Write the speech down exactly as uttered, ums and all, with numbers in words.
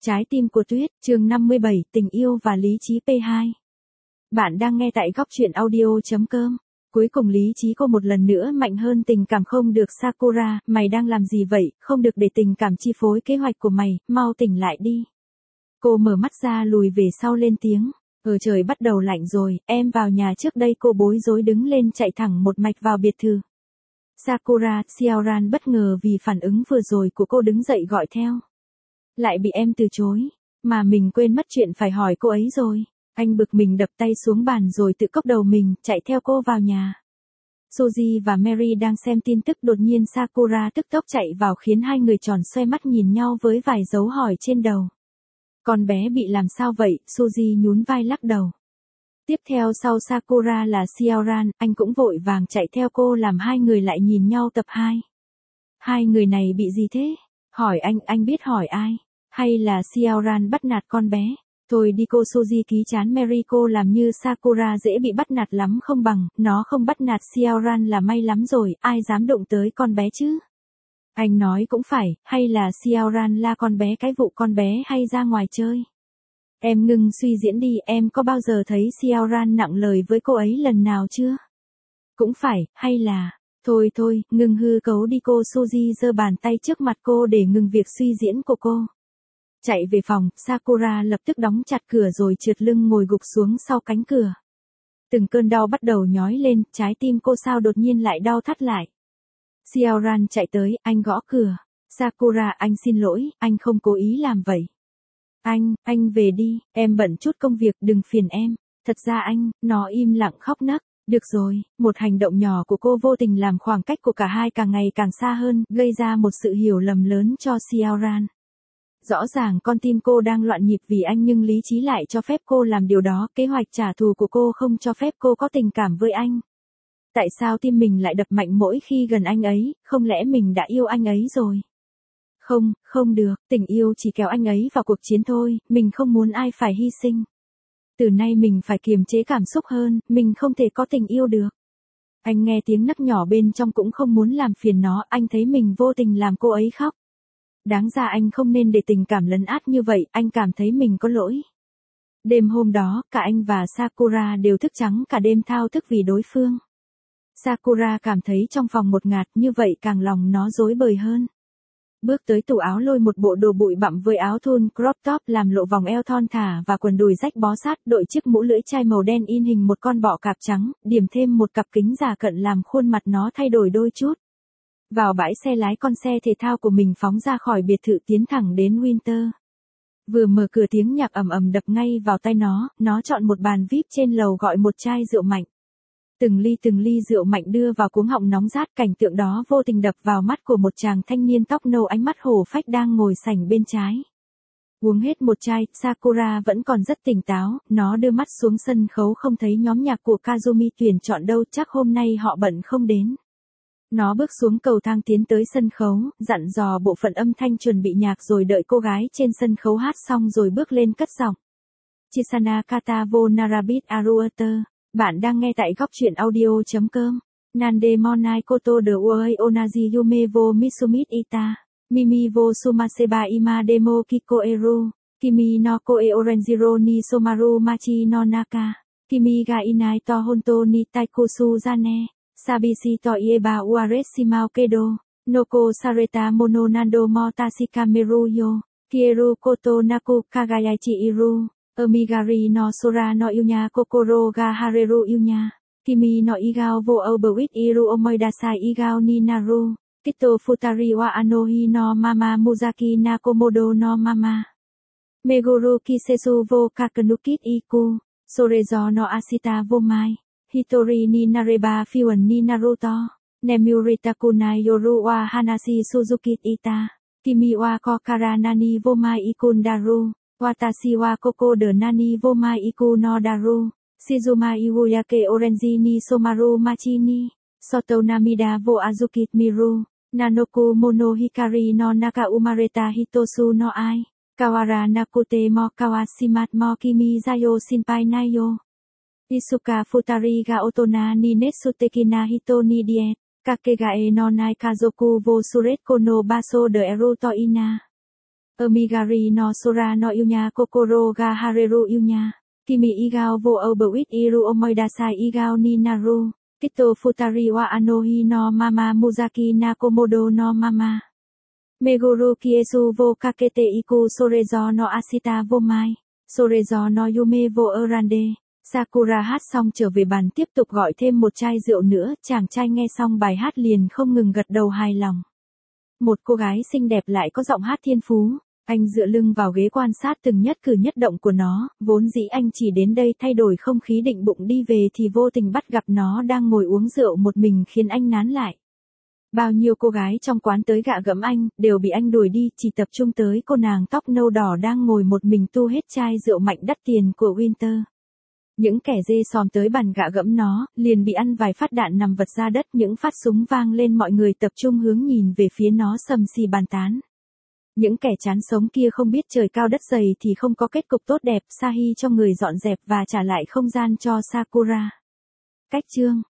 Trái tim của Tuyết, chương năm mươi bảy, tình yêu và lý trí pê hai. Bạn đang nghe tại góc truyện audio chấm com. Cuối cùng lý trí cô một lần nữa mạnh hơn tình cảm không được. Sakura, mày đang làm gì vậy, không được để tình cảm chi phối kế hoạch của mày, mau tỉnh lại đi. Cô mở mắt ra lùi về sau lên tiếng. Ở trời bắt đầu lạnh rồi, em vào nhà trước đây. Cô bối rối đứng lên chạy thẳng một mạch vào biệt thự. Sakura, Xiaoran bất ngờ vì phản ứng vừa rồi của cô đứng dậy gọi theo. Lại bị em từ chối, mà mình quên mất chuyện phải hỏi cô ấy rồi. Anh bực mình đập tay xuống bàn rồi tự cốc đầu mình, chạy theo cô vào nhà. Suzy và Mary đang xem tin tức, đột nhiên Sakura tức tốc chạy vào khiến hai người tròn xoe mắt nhìn nhau với vài dấu hỏi trên đầu. Con bé bị làm sao vậy? Suzy nhún vai lắc đầu. Tiếp theo sau Sakura là Xiaoran, anh cũng vội vàng chạy theo cô làm hai người lại nhìn nhau. Tập hai. Hai người này bị gì thế? Hỏi anh, anh biết hỏi ai? Hay là Xiaoran bắt nạt con bé? Thôi đi cô. Suzy ký chán Mary, cô làm như Sakura dễ bị bắt nạt lắm không bằng, nó không bắt nạt Xiaoran là may lắm rồi, ai dám đụng tới con bé chứ? Anh nói cũng phải, hay là Xiaoran la con bé cái vụ con bé hay ra ngoài chơi? Em ngừng suy diễn đi, em có bao giờ thấy Xiaoran nặng lời với cô ấy lần nào chưa? Cũng phải, hay là... Thôi thôi, ngừng hư cấu đi cô. Suzy giơ bàn tay trước mặt cô để ngừng việc suy diễn của cô. Chạy về phòng, Sakura lập tức đóng chặt cửa rồi trượt lưng ngồi gục xuống sau cánh cửa. Từng cơn đau bắt đầu nhói lên, trái tim cô sao đột nhiên lại đau thắt lại. Xiaoran chạy tới, anh gõ cửa. Sakura, anh xin lỗi, anh không cố ý làm vậy. Anh, anh về đi, em bận chút công việc, đừng phiền em. Thật ra anh, nó im lặng khóc nấc. Được rồi, một hành động nhỏ của cô vô tình làm khoảng cách của cả hai càng ngày càng xa hơn, gây ra một sự hiểu lầm lớn cho Xiaoran. Rõ ràng con tim cô đang loạn nhịp vì anh nhưng lý trí lại cho phép cô làm điều đó, kế hoạch trả thù của cô không cho phép cô có tình cảm với anh. Tại sao tim mình lại đập mạnh mỗi khi gần anh ấy, không lẽ mình đã yêu anh ấy rồi? Không, không được, tình yêu chỉ kéo anh ấy vào cuộc chiến thôi, mình không muốn ai phải hy sinh. Từ nay mình phải kiềm chế cảm xúc hơn, mình không thể có tình yêu được. Anh nghe tiếng nấc nhỏ bên trong cũng không muốn làm phiền nó, anh thấy mình vô tình làm cô ấy khóc. Đáng ra anh không nên để tình cảm lấn át như vậy, anh cảm thấy mình có lỗi. Đêm hôm đó, cả anh và Sakura đều thức trắng cả đêm thao thức vì đối phương. Sakura cảm thấy trong phòng một ngạt, như vậy càng lòng nó rối bời hơn. Bước tới tủ áo lôi một bộ đồ bụi bặm với áo thun crop top làm lộ vòng eo thon thả và quần đùi rách bó sát, đội chiếc mũ lưỡi chai màu đen in hình một con bọ cạp trắng, điểm thêm một cặp kính giả cận làm khuôn mặt nó thay đổi đôi chút. Vào bãi xe lái con xe thể thao của mình phóng ra khỏi biệt thự tiến thẳng đến Winter. Vừa mở cửa tiếng nhạc ầm ầm đập ngay vào tai nó, nó chọn một bàn vi ai pi trên lầu gọi một chai rượu mạnh. Từng ly từng ly rượu mạnh đưa vào cuống họng nóng rát, cảnh tượng đó vô tình đập vào mắt của một chàng thanh niên tóc nâu ánh mắt hổ phách đang ngồi sảnh bên trái. Uống hết một chai, Sakura vẫn còn rất tỉnh táo, nó đưa mắt xuống sân khấu không thấy nhóm nhạc của Kazumi tuyển chọn đâu, chắc hôm nay họ bận không đến. Nó bước xuống cầu thang tiến tới sân khấu, dặn dò bộ phận âm thanh chuẩn bị nhạc rồi đợi cô gái trên sân khấu hát xong rồi bước lên cất giọng. Chisana kata wo narabit aruata. Bạn đang nghe tại góc truyện audio chấm com. Nande monai koto de uai onaji yume wo misumit ita. Mimi wo sumaseba ima demo kiko eru. Kimi no koe oranjiro ni somaru machi no naka. Kimi ga inai to honto ni taikusu zane. Sabisi to ieba uaresimao kedo. Noko sareta mono nando mo tasikameru yo. Kieru koto naku kagayachi iru. Omigari no sora no yunya kokoro ga hareru yunya. Kimi no igao wo obewit iru omoidasai igao ni naru. Kito futari wa anohi no mama muzaki na komodo no mama. Meguru kisesu wo kakenukit iku. Sorezo no asita wo mai. Hitori ni nareba fiwan ni naruto. Nemurita kunai yoru wa hanashi suzuki ita. Kimi wa kokara nani wo mai ikun daru. Watashi wa koko de nani wo mai iku no daru. Shizuma iwuyake orenji ni somaru machi ni. Soto namida wo azukit miru. Nanoku mono hikari no naka umareta hitosu no ai. Kawara nakute mo kawashimat mo kimi zayo shinpai nayo. Isuka futari ga otona ni netsuteki na hito ni diet. Kakegae no nai kazoku wo suret kono baso de eru to ina. Omigari no Sora no Yunya Kokoro ga Hareru Yunya. Kimi igao wo obewit iru omoidasai igao ni naru. Kito futari wa anohi no mama Muzaki na komodo no mama. Meguru kiesu wo kakete iku sorezo no asita wo mai. Sorezo no yume wo erande. Sakura hát xong trở về bàn tiếp tục gọi thêm một chai rượu nữa, chàng trai nghe xong bài hát liền không ngừng gật đầu hài lòng. Một cô gái xinh đẹp lại có giọng hát thiên phú, anh dựa lưng vào ghế quan sát từng nhất cử nhất động của nó, vốn dĩ anh chỉ đến đây thay đổi không khí định bụng đi về thì vô tình bắt gặp nó đang ngồi uống rượu một mình khiến anh nán lại. Bao nhiêu cô gái trong quán tới gạ gẫm anh, đều bị anh đuổi đi, chỉ tập trung tới cô nàng tóc nâu đỏ đang ngồi một mình tu hết chai rượu mạnh đắt tiền của Winter. Những kẻ dê xòm tới bàn gạ gẫm nó, liền bị ăn vài phát đạn nằm vật ra đất, những phát súng vang lên, mọi người tập trung hướng nhìn về phía nó sầm xì bàn tán. Những kẻ chán sống kia không biết trời cao đất dày thì không có kết cục tốt đẹp, Sahi cho người dọn dẹp và trả lại không gian cho Sakura. Cách chương